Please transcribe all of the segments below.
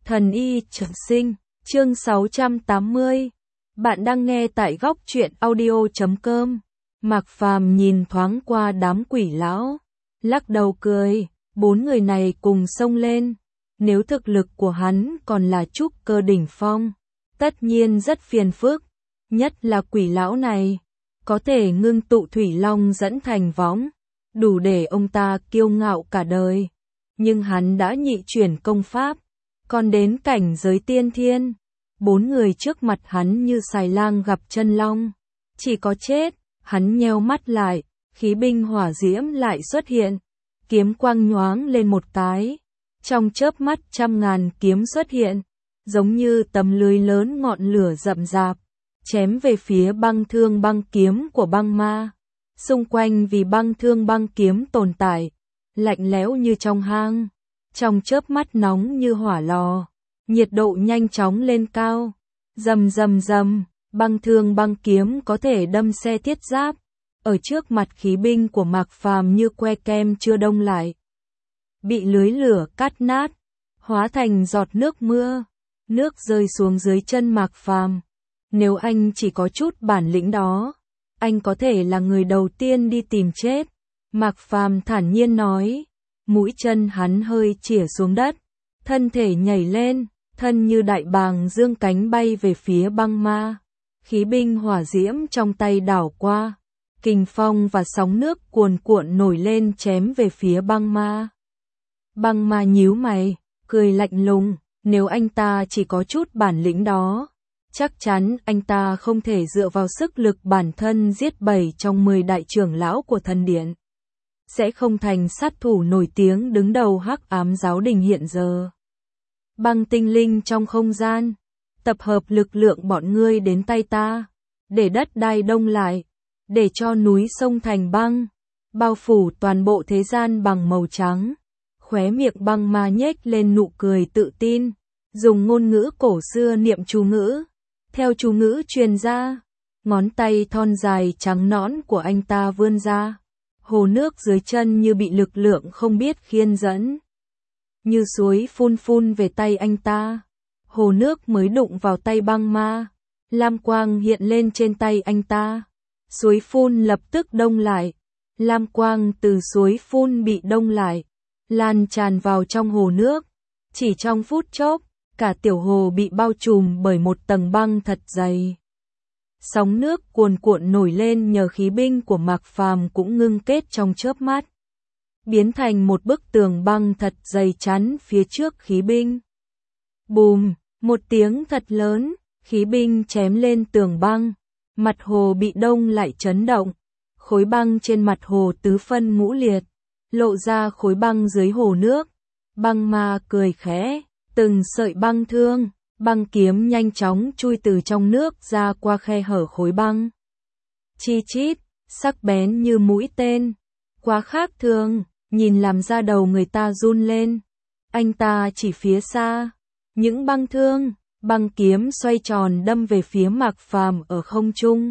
Thần y trường sinh, chương 680. Bạn đang nghe tại góc truyện audio.com. Mạc Phàm nhìn thoáng qua đám quỷ lão, lắc đầu cười, 4 người này cùng xông lên. Nếu thực lực của hắn còn là trúc cơ đỉnh phong, tất nhiên rất phiền phức, nhất là quỷ lão này, có thể ngưng tụ thủy long dẫn thành võng, đủ để ông ta kiêu ngạo cả đời. Nhưng hắn đã nhị chuyển công pháp, còn đến cảnh giới tiên thiên, 4 người trước mặt hắn như xài lang gặp chân long, chỉ có chết. Hắn nheo mắt lại, khí binh hỏa diễm lại xuất hiện, kiếm quang nhoáng lên một cái, trong chớp mắt trăm ngàn kiếm xuất hiện, giống như tấm lưới lớn ngọn lửa rậm rạp, chém về phía băng thương băng kiếm của băng ma. Xung quanh vì băng thương băng kiếm tồn tại, lạnh lẽo như trong hang, trong chớp mắt nóng như hỏa lò, nhiệt độ nhanh chóng lên cao, rầm rầm rầm. Băng thương băng kiếm có thể đâm xe thiết giáp, ở trước mặt khí binh của Mạc Phàm như que kem chưa đông lại, bị lưới lửa cắt nát, hóa thành giọt nước mưa, nước rơi xuống dưới chân Mạc Phàm. Nếu anh chỉ có chút bản lĩnh đó, anh có thể là người đầu tiên đi tìm chết. Mạc Phàm thản nhiên nói, mũi chân hắn hơi chĩa xuống đất, thân thể nhảy lên, thân như đại bàng dương cánh bay về phía băng ma. Khí binh hỏa diễm trong tay đảo qua, kình phong và sóng nước cuồn cuộn nổi lên chém về phía băng ma. Băng ma nhíu mày, cười lạnh lùng, nếu anh ta chỉ có chút bản lĩnh đó, chắc chắn anh ta không thể dựa vào sức lực bản thân giết 7 trong 10 đại trưởng lão của thần điện, sẽ không thành sát thủ nổi tiếng đứng đầu Hắc Ám giáo đình hiện giờ. Băng tinh linh trong không gian, tập hợp lực lượng bọn ngươi đến tay ta, để đất đai đông lại, để cho núi sông thành băng, bao phủ toàn bộ thế gian bằng màu trắng. Khóe miệng băng ma nhếch lên nụ cười tự tin, dùng ngôn ngữ cổ xưa niệm chú ngữ. Theo chú ngữ truyền ra, ngón tay thon dài trắng nõn của anh ta vươn ra, hồ nước dưới chân như bị lực lượng không biết khiên dẫn, như suối phun phun về tay anh ta. Hồ nước mới đụng vào tay băng ma, lam quang hiện lên trên tay anh ta. Suối phun lập tức đông lại, lam quang từ suối phun bị đông lại, lan tràn vào trong hồ nước. Chỉ trong phút chốc, cả tiểu hồ bị bao trùm bởi một tầng băng thật dày. Sóng nước cuồn cuộn nổi lên nhờ khí binh của Mạc Phàm cũng ngưng kết trong chớp mắt, biến thành một bức tường băng thật dày chắn phía trước khí binh. Bùm, một tiếng thật lớn, khí binh chém lên tường băng, mặt hồ bị đông lại chấn động, khối băng trên mặt hồ tứ phân ngũ liệt, lộ ra khối băng dưới hồ nước. Băng ma cười khẽ, từng sợi băng thương, băng kiếm nhanh chóng chui từ trong nước ra qua khe hở khối băng. Chi chít, sắc bén như mũi tên, quá khác thường, nhìn làm da đầu người ta run lên. Anh ta chỉ phía xa, những băng thương, băng kiếm xoay tròn đâm về phía Mạc Phàm ở không trung.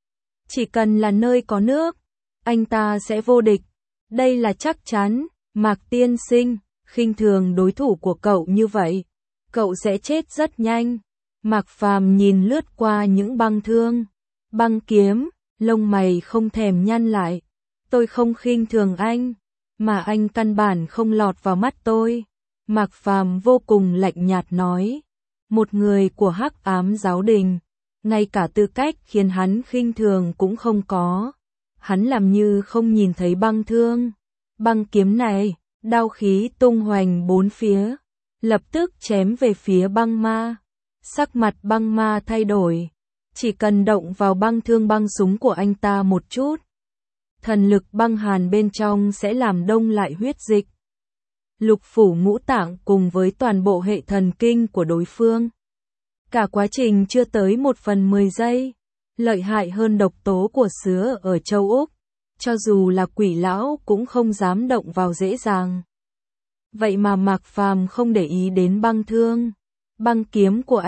Chỉ cần là nơi có nước, anh ta sẽ vô địch. Đây là chắc chắn. Mạc tiên sinh, khinh thường đối thủ của cậu như vậy, cậu sẽ chết rất nhanh. Mạc Phàm nhìn lướt qua những băng thương, băng kiếm, lông mày không thèm nhăn lại. Tôi không khinh thường anh, mà anh căn bản không lọt vào mắt tôi. Mạc Phàm vô cùng lạnh nhạt nói, một người của Hắc Ám giáo đình, ngay cả tư cách khiến hắn khinh thường cũng không có. Hắn làm như không nhìn thấy băng thương, băng kiếm này, đao khí tung hoành bốn phía, lập tức chém về phía băng ma. Sắc mặt băng ma thay đổi, chỉ cần động vào băng thương băng súng của anh ta một chút, thần lực băng hàn bên trong sẽ làm đông lại huyết dịch, lục phủ ngũ tạng cùng với toàn bộ hệ thần kinh của đối phương. Cả quá trình chưa tới 1/10 giây, lợi hại hơn độc tố của sứa ở châu Úc, cho dù là quỷ lão cũng không dám động vào dễ dàng. Vậy mà Mạc Phàm không để ý đến băng thương, băng kiếm của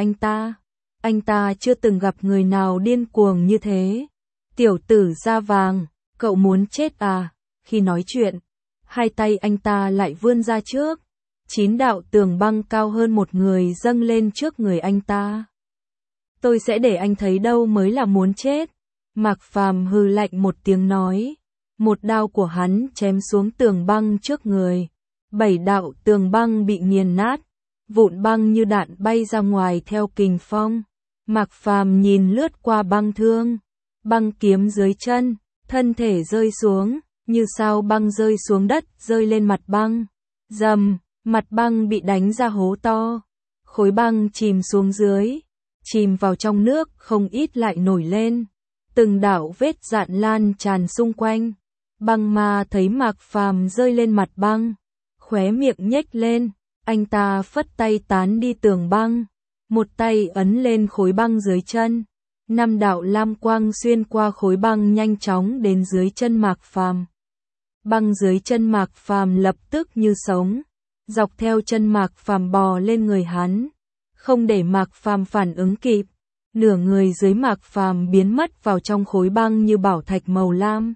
anh ta chưa từng gặp người nào điên cuồng như thế. Tiểu tử da vàng, cậu muốn chết à? Khi nói chuyện, hai tay anh ta lại vươn ra trước, 9 đạo tường băng cao hơn một người dâng lên trước người anh ta. Tôi sẽ để anh thấy đâu mới là muốn chết. Mạc Phàm hừ lạnh một tiếng nói. Một đao của hắn chém xuống tường băng trước người. 7 đạo tường băng bị nghiền nát, vụn băng như đạn bay ra ngoài theo kình phong. Mạc Phàm nhìn lướt qua băng thương, băng kiếm dưới chân, thân thể rơi xuống, như sao băng rơi xuống đất, rơi lên mặt băng. Rầm, mặt băng bị đánh ra hố to, khối băng chìm xuống dưới, chìm vào trong nước, không ít lại nổi lên. Từng đạo vết dạn lan tràn xung quanh. Băng ma thấy Mạc Phàm rơi lên mặt băng, khóe miệng nhếch lên, anh ta phất tay tán đi tường băng, một tay ấn lên khối băng dưới chân. 5 đạo lam quang xuyên qua khối băng nhanh chóng đến dưới chân Mạc Phàm. Băng dưới chân Mạc Phàm lập tức như sống, dọc theo chân Mạc Phàm bò lên người hắn, không để Mạc Phàm phản ứng kịp. Nửa người dưới Mạc Phàm biến mất vào trong khối băng như bảo thạch màu lam.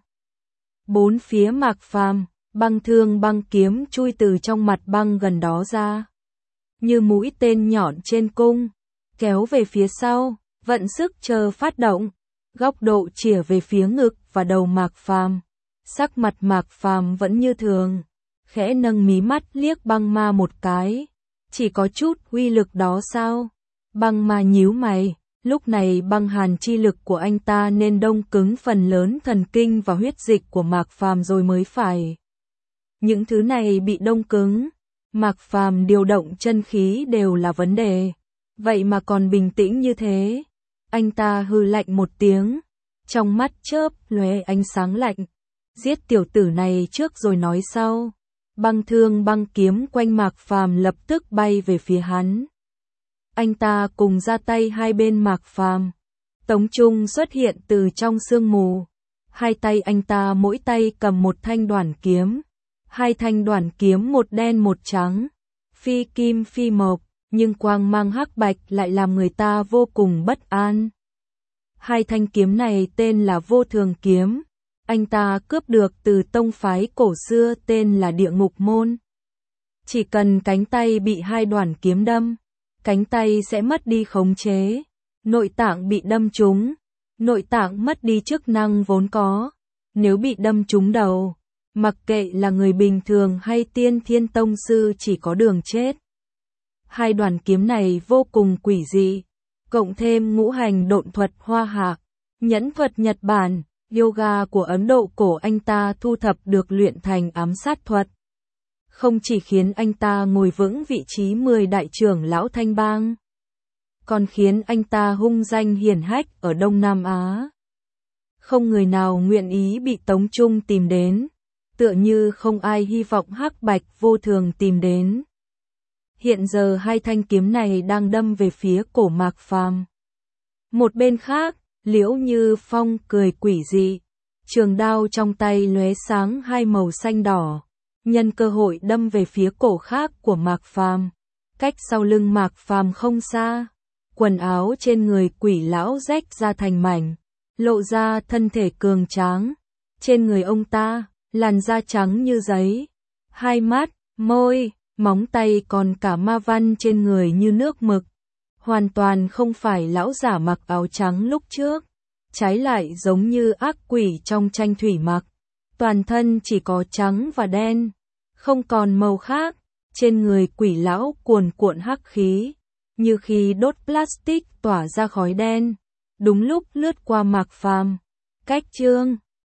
Bốn phía Mạc Phàm, băng thương băng kiếm chui từ trong mặt băng gần đó ra, như mũi tên nhọn trên cung, kéo về phía sau, vận sức chờ phát động, góc độ chĩa về phía ngực và đầu Mạc Phàm. Sắc mặt Mạc Phàm vẫn như thường, khẽ nâng mí mắt liếc băng ma một cái. Chỉ có chút uy lực đó sao? Băng ma nhíu mày. Lúc này băng hàn chi lực của anh ta nên đông cứng phần lớn thần kinh và huyết dịch của Mạc Phàm rồi mới phải. Những thứ này bị đông cứng, Mạc Phàm điều động chân khí đều là vấn đề. Vậy mà còn bình tĩnh như thế. Anh ta hừ lạnh một tiếng, trong mắt chớp lóe ánh sáng lạnh. Giết tiểu tử này trước rồi nói sau. Băng thương băng kiếm quanh Mạc Phàm lập tức bay về phía hắn. Anh ta cùng ra tay hai bên Mạc Phàm. Tống Trung xuất hiện từ trong sương mù. Hai tay anh ta mỗi tay cầm một thanh đoản kiếm. Hai thanh đoản kiếm một đen một trắng. Phi kim phi mộc, nhưng quang mang hắc bạch lại làm người ta vô cùng bất an. Hai thanh kiếm này tên là Vô Thường Kiếm. Anh ta cướp được từ tông phái cổ xưa tên là Địa Ngục Môn. Chỉ cần cánh tay bị hai đoản kiếm đâm, cánh tay sẽ mất đi khống chế, nội tạng bị đâm trúng, nội tạng mất đi chức năng vốn có. Nếu bị đâm trúng đầu, mặc kệ là người bình thường hay tiên thiên tông sư chỉ có đường chết. Hai đoản kiếm này vô cùng quỷ dị, cộng thêm ngũ hành độn thuật Hoa Hạ, nhẫn thuật Nhật Bản, yoga của Ấn Độ cổ anh ta thu thập được luyện thành ám sát thuật. Không chỉ khiến anh ta ngồi vững vị trí 10 đại trưởng lão Thanh Bang, còn khiến anh ta hung danh hiển hách ở Đông Nam Á. Không người nào nguyện ý bị Tống Trung tìm đến, tựa như không ai hy vọng hắc bạch vô thường tìm đến. Hiện giờ hai thanh kiếm này đang đâm về phía cổ Mạc Phàm. Một bên khác, Liễu Như Phong cười quỷ dị, trường đao trong tay lóe sáng hai màu xanh đỏ, nhân cơ hội đâm về phía cổ khác của Mạc Phàm. Cách sau lưng Mạc Phàm không xa, quần áo trên người quỷ lão rách ra thành mảnh, lộ ra thân thể cường tráng. Trên người ông ta, làn da trắng như giấy, hai mắt, môi, móng tay còn cả ma văn trên người như nước mực. Hoàn toàn không phải lão giả mặc áo trắng lúc trước, trái lại giống như ác quỷ trong tranh thủy mặc. Toàn thân chỉ có trắng và đen, không còn màu khác. Trên người quỷ lão cuồn cuộn hắc khí, như khi đốt plastic tỏa ra khói đen. Đúng lúc lướt qua Mạc Phàm. Cách chương